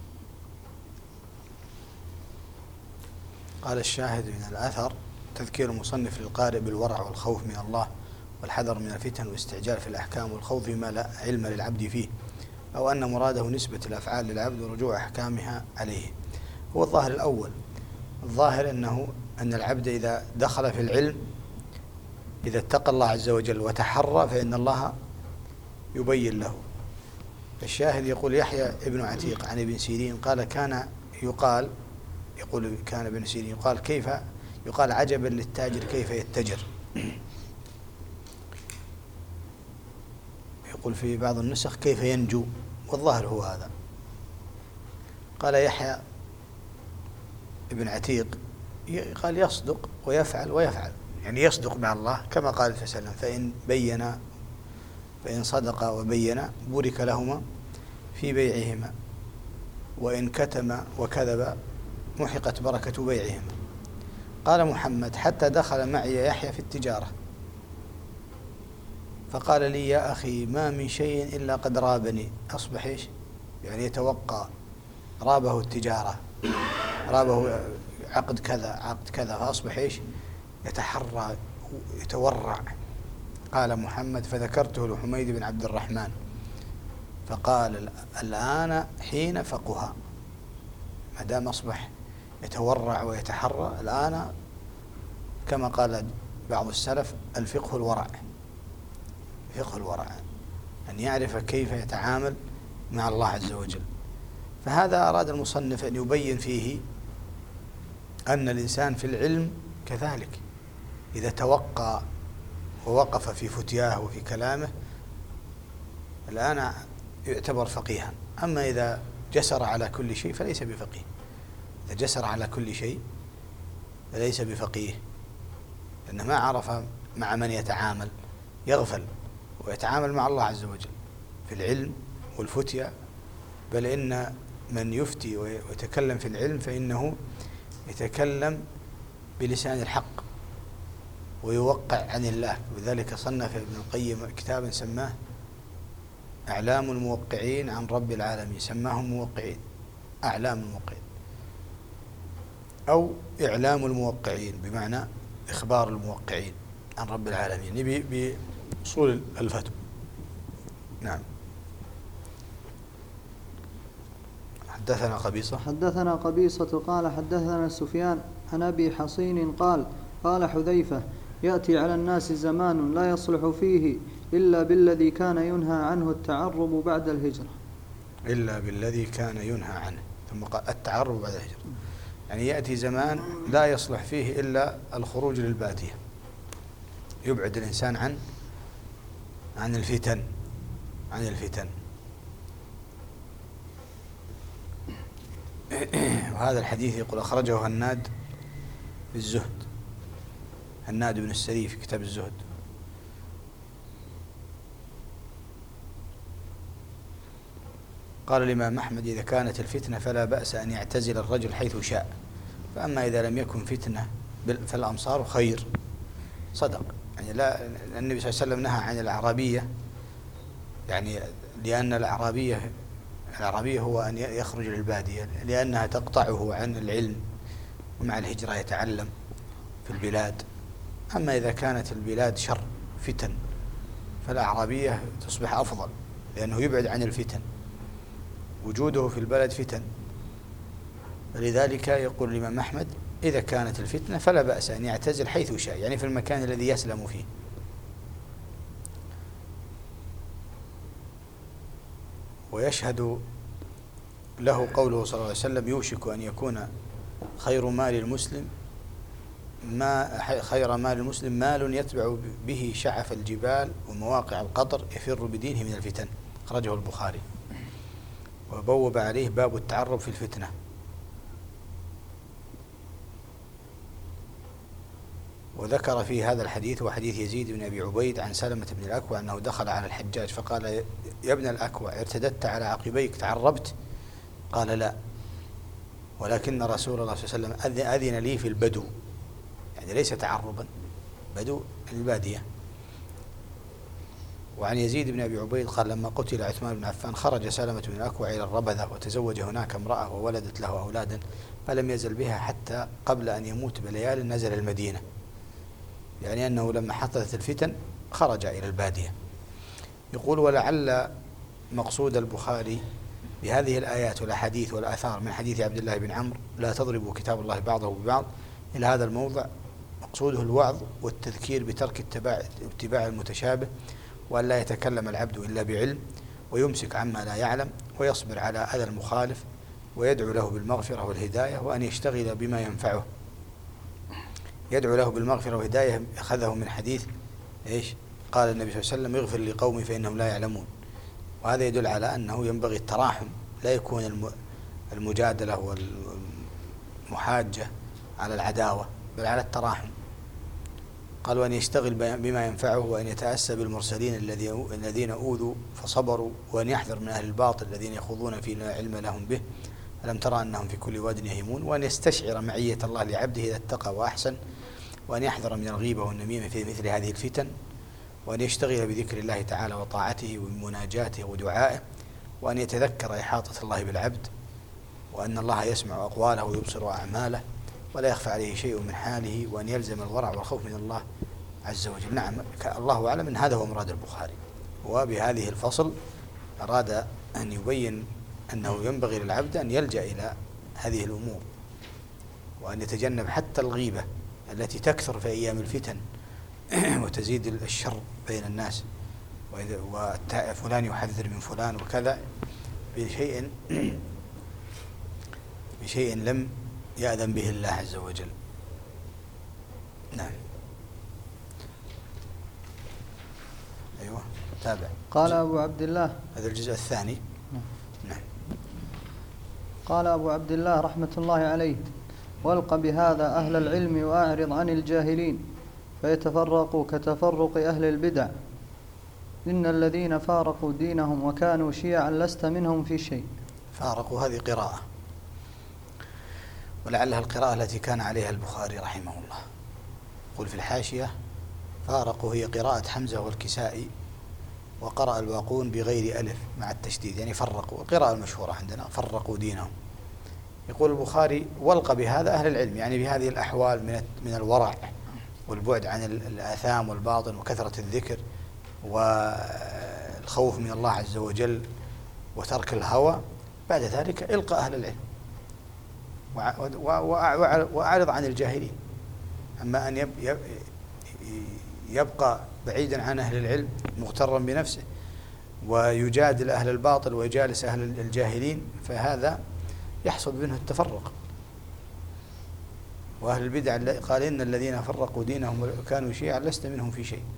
قال الشاهد من الأثر تذكير المصنف للقارئ بالورع والخوف من الله والحذر من الفتن والاستعجال في الأحكام والخوض فيما لا علم للعبد فيه، أو أن مراده نسبة الأفعال للعبد ورجوع أحكامها عليه. هو الظاهر الأول، الظاهر أن العبد إذا دخل في العلم، إذا اتقى الله عز وجل وتحرى، فإن الله يبين له. الشاهد يقول يحيى ابن عتيق عن ابن سيرين قال كان ابن سيرين يقال كيف يقال عجبا للتاجر كيف يتجر. يقول في بعض النسخ كيف ينجو، والظاهر هو هذا. قال يحيى ابن عتيق قال يصدق ويفعل ويفعل، يعني يصدق مع الله كما قال صلى الله عليه وسلم فإن صدق وبين بورك لهما في بيعهما، وإن كتم وكذب محقت بركة بيعهما. قال محمد: حتى دخل معي يحيى في التجارة فقال لي: يا أخي ما من شيء إلا قد رابني. أصبح إيش؟ يعني يتوقع، رابه التجارة، رابه عقد كذا عقد كذا، فأصبح إيش؟ يتحرى يتورع. قال محمد: فذكرته لحميد بن عبد الرحمن فقال: الآن حين فقها، ما دام أصبح يتورع ويتحرى الآن، كما قال بعض السلف: الفقه الورع، فقه الورع، أن يعرف كيف يتعامل مع الله عز وجل. فهذا أراد المصنف أن يبين فيه أن الإنسان في العلم كذلك إذا توقع ووقف في فتياه وفي كلامه الآن يعتبر فقيها. أما إذا جسر على كل شيء فليس بفقيه. إذا جسر على كل شيء فليس بفقيه، لأنه ما عرف مع من يتعامل، يغفل ويتعامل مع الله عز وجل في العلم والفتيا. بل إن من يفتي ويتكلم في العلم فإنه يتكلم بلسان الحق ويوقع عن الله. وذلك صنف ابن القيم كتابا سماه أعلام الموقعين عن رب العالمين، سماهم موقعين، أعلام الموقعين أو إعلام الموقعين، بمعنى إخبار الموقعين عن رب العالمين بأصول الفتوى. نعم. حدثنا قبيصة قال حدثنا سفيان عن أبي حصين قال: قال حذيفة: يأتي على الناس زمان لا يصلح فيه إلا بالذي كان ينهى عنه التعرب بعد الهجرة. إلا بالذي كان ينهى عنه، ثم قال التعرب بعد الهجرة، يعني يأتي زمان لا يصلح فيه إلا الخروج للبادية، يبعد الإنسان عن الفتن، عن الفتن. وهذا الحديث يقول أخرجه هناد في الزهد، هناد بن السري في كتاب الزهد. قال الإمام أحمد: إذا كانت الفتنة فلا بأس أن يعتزل الرجل حيث شاء، فأما إذا لم يكن فتنة فالأمصار خير. صدق، يعني لا، النبي صلى الله عليه وسلم نهى عن الأعرابية، يعني لأن الأعرابية هو أن يخرج للبادية لأنها تقطعه عن العلم، ومع الهجرة يتعلم في البلاد. أما إذا كانت البلاد شر فتن فالأعرابية تصبح أفضل، لأنه يبعد عن الفتن، وجوده في البلد فتن. ولذلك يقول الإمام أحمد: إذا كانت الفتنة فلا بأس أن يعتزل حيث شاء، يعني في المكان الذي يسلم فيه. ويشهد له قوله صلى الله عليه وسلم: يوشك أن يكون خير مال المسلم مال يتبع به شعف الجبال ومواقع القطر يفر بدينه من الفتن. أخرجه البخاري. وبوب عليه باب التعرب في الفتنة. وذكر في هذا الحديث وحديث يزيد بن أبي عبيد عن سلمة بن الأكوع أنه دخل على الحجاج فقال: يا ابن الأكوع، ارتددت على عقبيك تعربت؟ قال: لا، ولكن رسول الله صلى الله عليه وسلم أذن لي في البدو، يعني ليس تعربا، بدو البادية. وعن يزيد بن أبي عبيد قال: لما قتل عثمان بن عفان خرج سلمة بن الأكوع إلى الربذة وتزوج هناك امرأة وولدت له أولادا، فلم يزل بها حتى قبل أن يموت بليال نزل المدينة، يعني أنه لما حصلت الفتن خرج إلى البادية. يقول: ولعل مقصود البخاري بهذه الآيات والأحاديث والآثار من حديث عبد الله بن عمرو: لا تضربوا كتاب الله بعضه ببعض، إلى هذا الموضع مقصوده الوعظ والتذكير بترك اتباع المتشابه، وأن لا يتكلم العبد إلا بعلم، ويمسك عما لا يعلم، ويصبر على أذى المخالف، ويدعو له بالمغفرة والهداية، وأن يشتغل بما ينفعه. يدعو له بالمغفرة والهداية أخذه من حديث إيش؟ قال النبي صلى الله عليه وسلم: اغفر لقومي فإنهم لا يعلمون. وهذا يدل على أنه ينبغي التراحم، لا يكون المجادلة والمحاجة على العداوة، بل على التراحم. قال: وأن يشتغل بما ينفعه، وأن يتأسى بالمرسلين الذين أوذوا فصبروا، وأن يحذر من أهل الباطل الذين يخوضون في لا علم لهم به، ألم ترى أنهم في كل واد يهيمون، وأن يستشعر معية الله لعبده إذا اتقى وأحسن، وأن يحذر من الغيبة والنميمة في مثل هذه الفتن، وأن يشتغل بذكر الله تعالى وطاعته ومناجاته ودعائه، وأن يتذكر إحاطة الله بالعبد، وأن الله يسمع أقواله ويبصر أعماله ولا يخفى عليه شيء من حاله، وأن يلزم الورع والخوف من الله عز وجل. نعم، الله أعلم أن هذا هو مراد البخاري، وبهذه الفصل أراد أن يبين أنه ينبغي للعبد أن يلجأ إلى هذه الأمور، وأن يتجنب حتى الغيبة التي تكثر في أيام الفتن وتزيد الشر بين الناس، وفلان يحذر من فلان وكذا بشيء لم يأذن به الله عز وجل. نعم. أيوة، تابع. قال أبو عبد الله، هذا الجزء الثاني. نعم. قال أبو عبد الله رحمة الله عليه: والق بهذا أهل العلم وأعرض عن الجاهلين فيتفرقوا كتفرق أهل البدع، إن الذين فارقوا دينهم وكانوا شيعا لست منهم في شيء. فارقوا هذه قراءة، ولعلها القراءة التي كان عليها البخاري رحمه الله. قل في الحاشية: فارقوا هي قراءة حمزة والكسائي، وقرأ الباقون بغير ألف مع التشديد، يعني فرقوا، القراءة المشهورة عندنا فرقوا دينهم. يقول البخاري: والق بهذا أهل العلم، يعني بهذه الأحوال من الورع والبعد عن الآثام والباطن وكثرة الذكر والخوف من الله عز وجل وترك الهوى. بعد ذلك القى أهل العلم وأعرض عن الجاهلين. أما أن يبقى بعيدا عن أهل العلم مغترا بنفسه ويجادل أهل الباطل ويجالس أهل الجاهلين، فهذا يحصل منه التفرق. وأهل البدع قال: إن الذين فرقوا دينهم وكانوا شيعا لست منهم في شيء.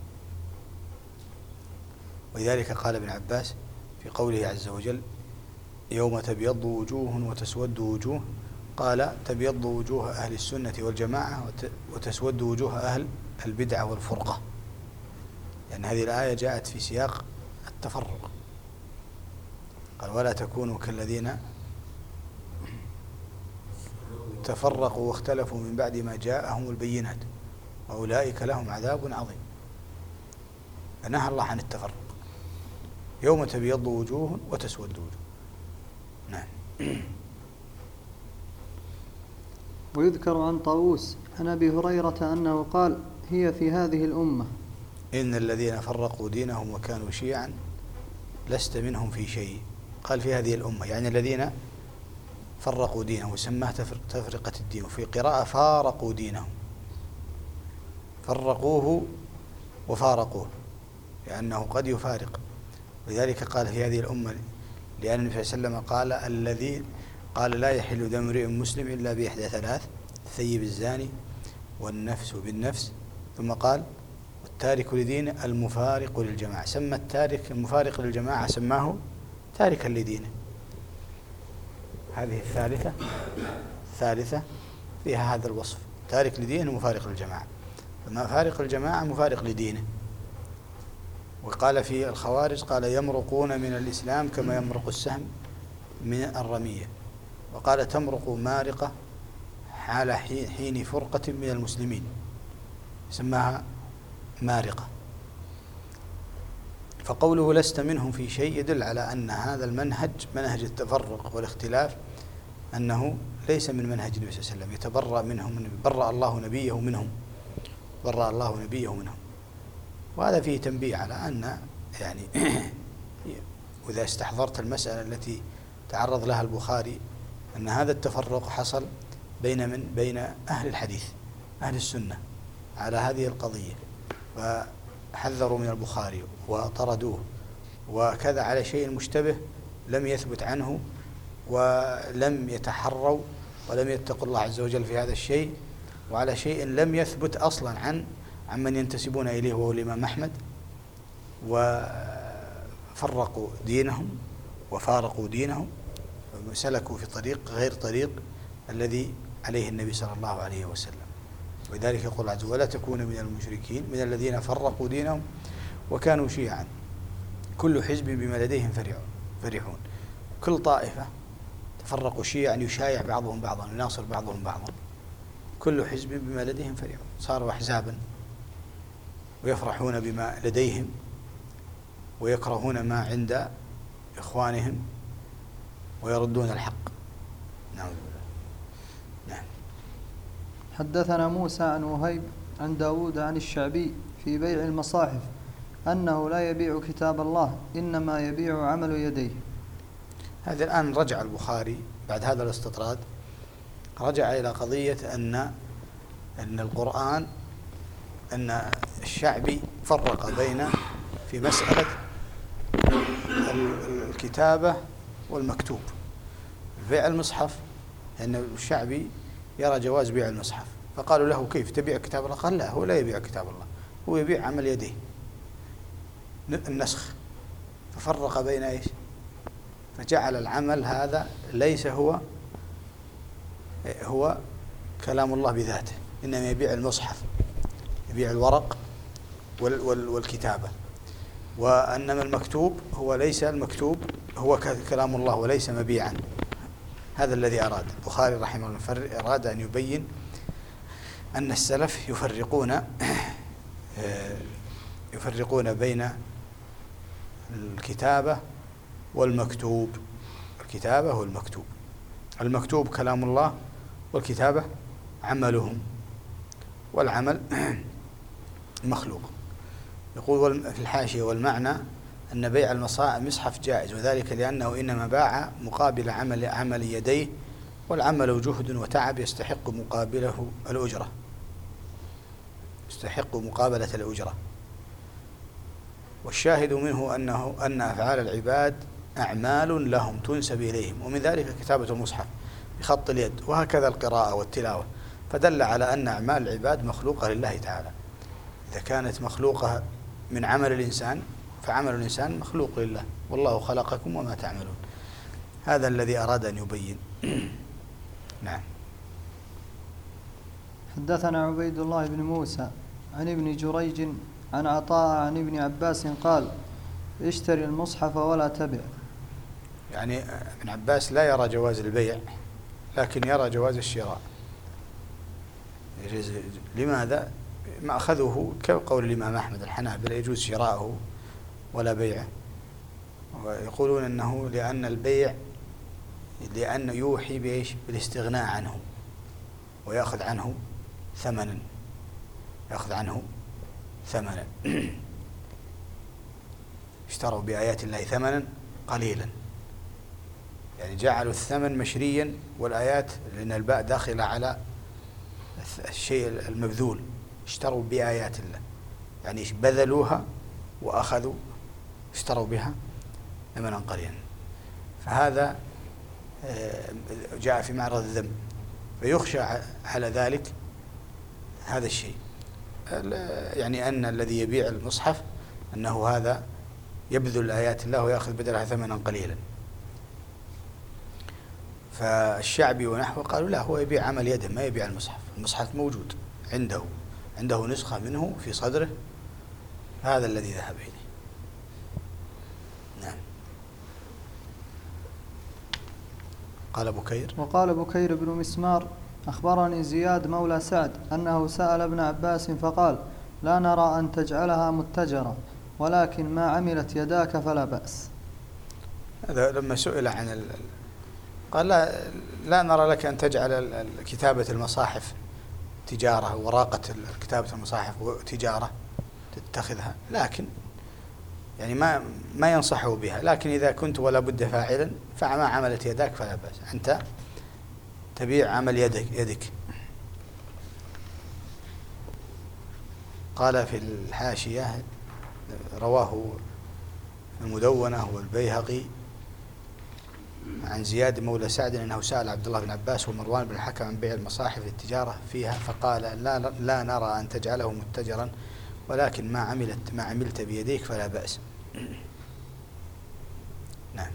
ولذلك قال ابن عباس في قوله عز وجل: يوم تبيض وجوه وتسود وجوه، قال: تبيض وجوه أهل السنة والجماعة وتسود وجوه أهل البدعة والفرقة، لأن هذه الآية جاءت في سياق التفرق. قال: ولا تكونوا كالذين تفرقوا واختلفوا من بعد ما جاءهم البينات وأولئك لهم عذاب عظيم. فنهى الله عن التفرق. يوم تبيض وجوه وتسود وجوه. نعم. ويذكر عن طاووس عن أبي هريرة أنه قال: هي في هذه الأمة إن الذين فرقوا دينهم وكانوا شيعا لست منهم في شيء. قال في هذه الأمة، يعني الذين فرقوا دينهم، وسماه تفرقة الدين. وفي قراءة فارقوا دينهم، فرقوه وفارقوه، لأنه قد يفارق. ولذلك قال في هذه الأمة، لأن النبي صلى الله عليه وسلم قال: الذي قال: لا يحل دم امرئ مسلم إلا بإحدى ثلاث: الثيب الزاني والنفس بالنفس. ثم قال: والتارك لدينه المفارق للجماعة. سمى التارك المفارق للجماعة سماه تاركا لدينه. هذه الثالثة فيها هذا الوصف: تارك لدينه مفارق للجماعة. فما فارق الجماعة مفارق لدينه. وقال في الخوارج: قال: يمرقون من الإسلام كما يمرق السهم من الرمية. وقال: تمرق مارقة حال حين فرقة من المسلمين، سماها مارقة. فقوله لست منهم في شيء يدل على أن هذا المنهج، منهج التفرق والاختلاف، أنه ليس من منهج النبي صلى الله عليه وسلم، يتبرأ منهم، برأ الله نبيه منهم، برأ الله نبيه منهم. وهذا فيه تنبيه على أن يعني وإذا استحضرت المسألة التي تعرض لها البخاري، أن هذا التفرق حصل بين أهل الحديث أهل السنة على هذه القضية، فحذروا من البخاري وطردوه، وكذا على شيء مشتبه لم يثبت عنه، ولم يتحروا ولم يتقوا الله عز وجل في هذا الشيء، وعلى شيء لم يثبت أصلا عمن ينتسبون إليه وهو الإمام أحمد، وفرقوا دينهم وفارقوا دينهم وسلكوا في طريق غير طريق الذي عليه النبي صلى الله عليه وسلم. ولذلك يقول عز وجل: ولا تكونوا من المشركين من الذين فرقوا دينهم وكانوا شيعا كل حزب بما لديهم فرحون. كل طائفة تفرقوا شيعا يشايع بعضهم بعضا ويناصر بعضهم بعضا، كل حزب بما لديهم فرحون، صاروا أحزابا ويفرحون بما لديهم ويكرهون ما عند إخوانهم ويردون الحق. نعوذ بالله. نعم. حدثنا موسى عن وهيب عن داود عن الشعبي في بيع المصاحف أنه لا يبيع كتاب الله إنما يبيع عمل يديه. هذا الآن رجع البخاري بعد هذا الاستطراد، رجع إلى قضية أن القرآن، أن الشعبي فرق بين في مسألة الكتابة والمكتوب. بيع المصحف أن الشعبي يرى جواز بيع المصحف، فقالوا له كيف تبيع كتاب الله؟ قال لا، هو لا يبيع كتاب الله، هو يبيع عمل يديه النسخ. ففرق بين ايش؟ فجعل العمل هذا ليس هو كلام الله بذاته، إنما يبيع المصحف، يبيع الورق والكتابة، وأنما المكتوب هو ليس المكتوب هو كلام الله وليس مبيعا. هذا الذي أراد البخاري رحمه الله، أراد أن يبين أن السلف يفرقون بين الكتابة والمكتوب. الكتابة والمكتوب، المكتوب كلام الله والكتابة عملهم، والعمل مخلوق. يقول في الحاشية: والمعنى أن بيع المصحف جائز، وذلك لأنه إنما باع مقابل عمل يديه، والعمل جهد وتعب يستحق مقابله الأجرة، يستحق مقابلة الأجرة. والشاهد منه أن أفعال العباد أعمال لهم تنسب إليهم، ومن ذلك كتابة المصحف بخط اليد، وهكذا القراءة والتلاوة، فدل على أن أعمال العباد مخلوقة لله تعالى. إذا كانت مخلوقة من عمل الإنسان فعمل الإنسان مخلوق لله، والله خلقكم وما تعملون. هذا الذي أراد أن يبين. نعم. حدثنا عبيد الله بن موسى عن ابن جريج عن عطاء عن ابن عباس قال: اشتري المصحف ولا تبع. يعني ابن عباس لا يرى جواز البيع، لكن يرى جواز الشراء. لماذا؟ ما أخذه كقول الإمام أحمد الحنابلة يجوز شراءه ولا بيعه، ويقولون أنه لأن البيع لأنه يوحي بإيش؟ بالاستغناء عنه، ويأخذ عنه ثمنا، يأخذ عنه ثمنا. اشتروا بآيات الله ثمنا قليلا، يعني جعلوا الثمن مشريا، والآيات لأن الباء داخلة على الشيء المبذول. اشتروا بآيات الله يعني بذلوها وأخذوا اشتروا بها ثمنا قليلا، فهذا جاء في معرض الذم، فيخشى على ذلك هذا الشيء، يعني أن الذي يبيع المصحف أنه هذا يبذل آيات الله ويأخذ بدلها ثمنا قليلا. فالشعبي ونحوه قالوا لا، هو يبيع عمل يده، ما يبيع المصحف. المصحف موجود عنده نسخة منه في صدره، هذا الذي ذهب إليه. نعم. قال بكير: وقال بكير بن مسمار: أخبرني زياد مولى سعد أنه سأل ابن عباس فقال: لا نرى أن تجعلها متجرة، ولكن ما عملت يداك فلا بأس. هذا لما سئل عن قال لا نرى لك أن تجعل كتابة المصاحف تجارة، وراقة كتابة المصاحف تجارة تتخذها، لكن يعني ما ينصحه بها، لكن إذا كنت ولا بد فاعلا فما عملت يداك فلا بأس، أنت تبيع عمل يدك. قال في الحاشية: رواه المدونة والبيهقي عن زياد مولى سعد أنه سأل عبد الله بن عباس ومروان بن الحكم عن بيع المصاحف للتجارة فيها، فقال: لا نرى أن تجعله متجرا، ولكن ما عملت بيديك فلا بأس. نعم.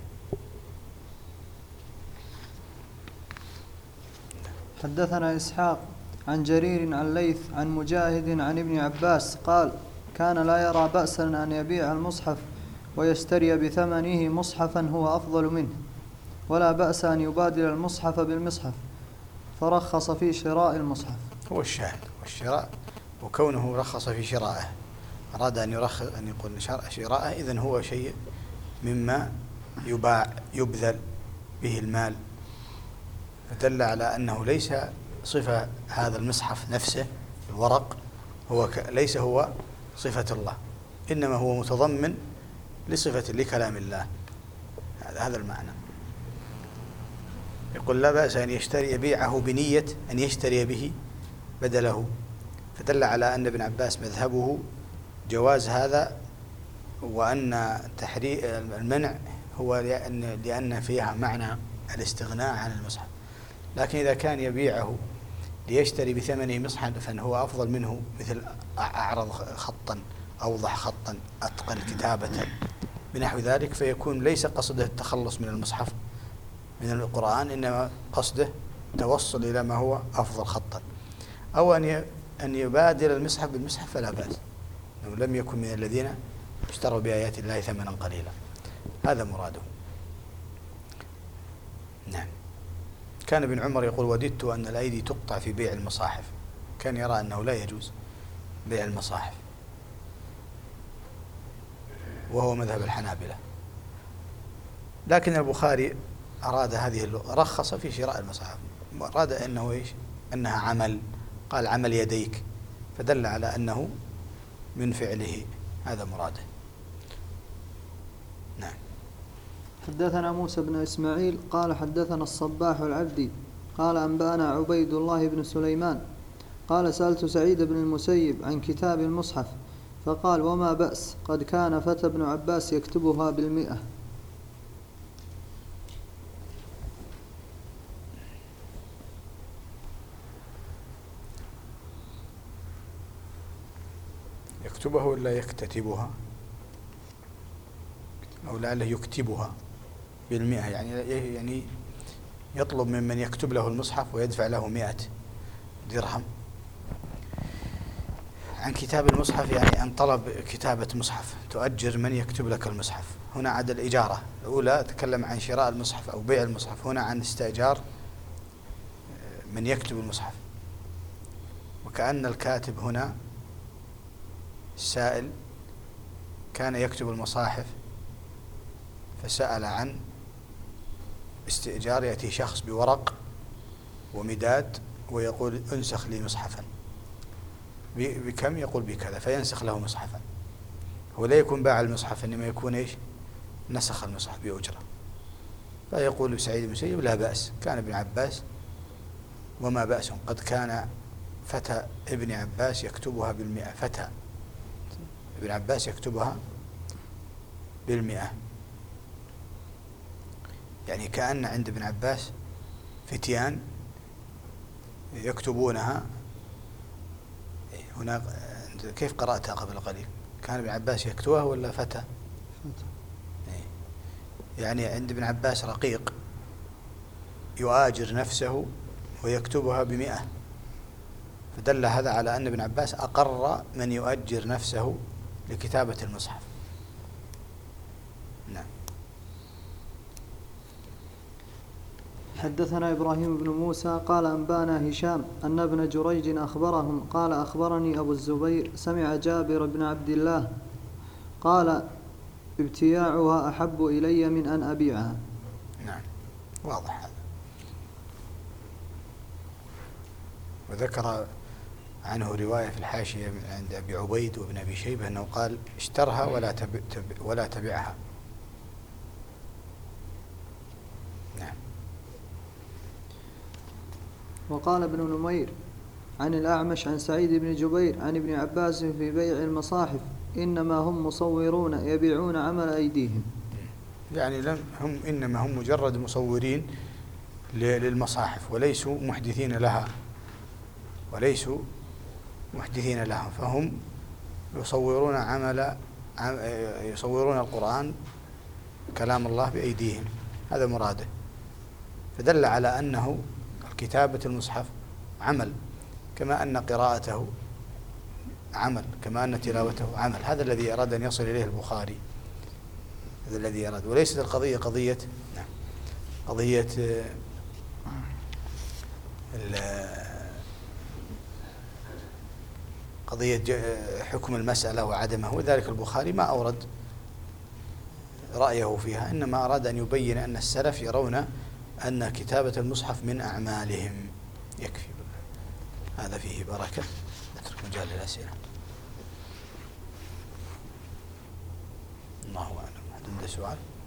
حدثنا إسحاق عن جرير عن ليث عن مجاهد عن ابن عباس قال: كان لا يرى بأسا أن يبيع المصحف ويشتري بثمنه مصحفا هو أفضل منه. ولا بأس أن يبادل المصحف بالمصحف، فرخص في شراء المصحف. هو الشاهد والشراء، وكونه رخص في شرائه، أراد أن يقول شرائه، إذن هو شيء مما يباع يبذل به المال، فدل على أنه ليس صفة هذا المصحف نفسه الورق ليس هو صفة الله، إنما هو متضمن لصفة لكلام الله. هذا المعنى. يقول لا بأس أن يبيعه بنية أن يشتري به بدله، فدل على أن ابن عباس مذهبه جواز هذا، وأن المنع هو لأن فيها معنى الاستغناء عن المصحف. لكن إذا كان يبيعه ليشتري بثمنه مصحف فهو أفضل منه، مثل أعرض خطا، أوضح خطا، أتقن كتابة، بنحو ذلك، فيكون ليس قصده التخلص من المصحف من القرآن، إنما قصده توصل إلى ما هو أفضل خطا. أو أن يبادل المصحف بالمصحف فلا بأس، لو لم يكن من الذين اشتروا بآيات الله ثمنا قليلا، هذا مراده. نعم. كان ابن عمر يقول وددت أن الأيدي تقطع في بيع المصاحف، كان يرى أنه لا يجوز بيع المصاحف، وهو مذهب الحنابلة. لكن البخاري أراد رخص في شراء المصاحف، أراد أنها عمل، قال عمل يديك، فدل على أنه من فعله، هذا مراده. نعم. حدثنا موسى بن إسماعيل قال حدثنا الصباح العبدي قال أنبأنا عبيد الله بن سليمان قال سألت سعيد بن المسيب عن كتاب المصحف، فقال وما بأس، قد كان فتى ابن عباس يكتبها 100. يكتبها ولا يكتتبها؟ أو لعله يكتبها 100، يعني يطلب ممن يكتب له المصحف ويدفع له 100 درهم. عن كتاب المصحف يعني أن طلب كتابة مصحف، تؤجر من يكتب لك المصحف. هنا عاد الإجارة الأولى تكلم عن شراء المصحف أو بيع المصحف، هنا عن استئجار من يكتب المصحف. وكأن الكاتب هنا السائل كان يكتب المصاحف، فسأل عن استئجار، يأتي شخص بورق ومداد ويقول انسخ لي مصحفا، بكم؟ يقول بكذا، فينسخ له مصحفا. هو لا يكون باع المصحف، إنما يكون نسخ المصحف بأجرة. فيقول سعيد بن المسيب لا بأس، كان ابن عباس وما بأس، قد كان فتى ابن عباس يكتبها 100. فتى ابن عباس يكتبها 100، يعني كأن عند ابن عباس فتيان يكتبونها. هنا كيف قرأتها قبل قليل؟ كان ابن عباس يكتبها ولا فتى؟ يعني عند ابن عباس رقيق يؤاجر نفسه ويكتبها 100، فدل هذا على أن ابن عباس أقر من يؤجر نفسه لكتابة المصحف. نعم. حدثنا إبراهيم بن موسى قال أنبانا هشام أن ابن جريج أخبرهم قال أخبرني أبو الزبير سمع جابر بن عبد الله قال ابتياعها أحب إلي من أن أبيعها. نعم، واضح هذا. وذكر عنه رواية في الحاشية عند أبي عبيد وابن أبي شيبة أنه قال اشترها ولا تبعها. نعم. وقال ابن نمير عن الأعمش عن سعيد بن جبير عن ابن عباس في بيع المصاحف إنما هم مصورون يبيعون عمل أيديهم، يعني إنما هم مجرد مصورين للمصاحف وليسوا محدثين لها، فهم يصورون القرآن كلام الله بأيديهم، هذا مراده. فدل على أنه كتابة المصحف عمل، كما أن قراءته عمل، كما أن تلاوته عمل. هذا الذي أراد أن يصل إليه البخاري، هذا الذي أراد، وليست القضية قضية. نعم. قضية حكم المسألة وعدمه، وذلك البخاري ما أورد رأيه فيها، إنما أراد أن يبين أن السلف يرون أن كتابة المصحف من أعمالهم. يكفي هذا فيه بركة. نترك مجال للأسئلة. الله أعلم. عنده سؤال؟